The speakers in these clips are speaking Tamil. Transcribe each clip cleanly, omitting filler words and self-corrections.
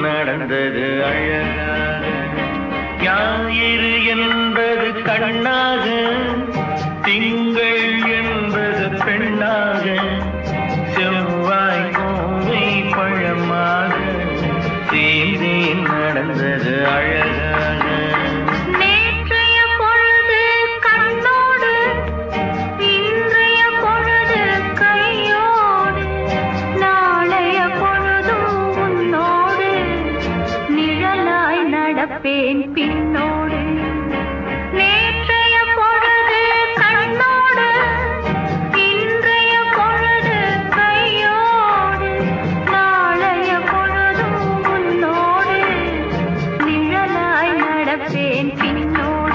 நடந்தது அழகாக ஞாயிறு என்பது கண்ணாக திங்கள் என்பது பெண்ணாக செவ்வாய் கோவை பழமாக சேர்ந்தே நடந்தது அழகாக பின்னோடு நேற்றைய பொழுது கண்ணோடு இன்றைய பொழுது கையோடு நாளைய பொழுதும் முன்னோடு நிழலாய் நடப்பேன் பின்னோடு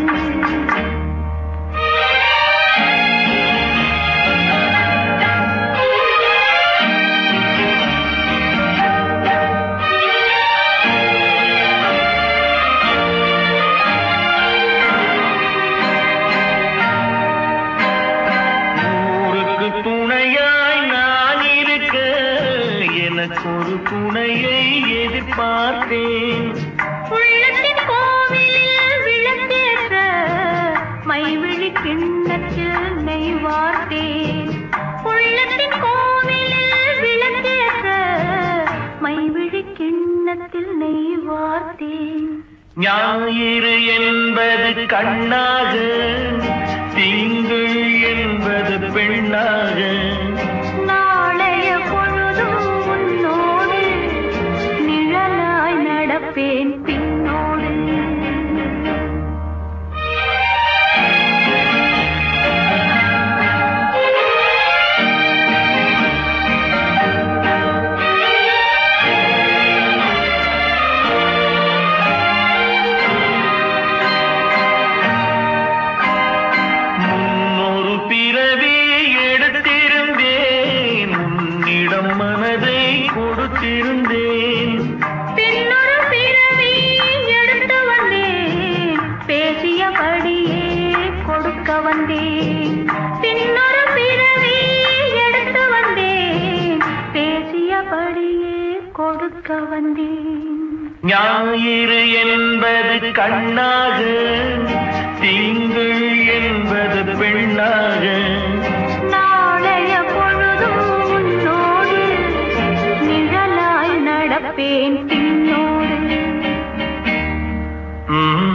ஒரு துணையை எதிர்பார்த்தேன் உள்ளத்தின் கோவிலில் விளக்கேற்ற மைவிழி கிண்ணத்தில் நெய் வார்த்தேன் உள்ளத்தின் கோவிலில் விளக்கேற்ற மைவிழி கிண்ணத்தில் நெய் வார்த்தேன் ஞாயிறு என்பது கண்ணாக திங்கள் என்பது பெண்ணாக நடப்பேன் பின்னோடு முன்னொரு பிறவி எடுத்திருந்தேன் உன்னிடம் மனதை கொடுத்திருந்தேன் கொடுக்க வந்தேன் பின்னொரு பிறவி எடுத்து வந்தேன் பேசியபடியே கொடுக்க வந்தேன் ஞாயிறு என்பது கண்ணாக திங்கள் என்பது பெண்ணாக நாளைய பொழுதும் உன்னோடு நிழலாய் நடப்பேன் பின்னோடு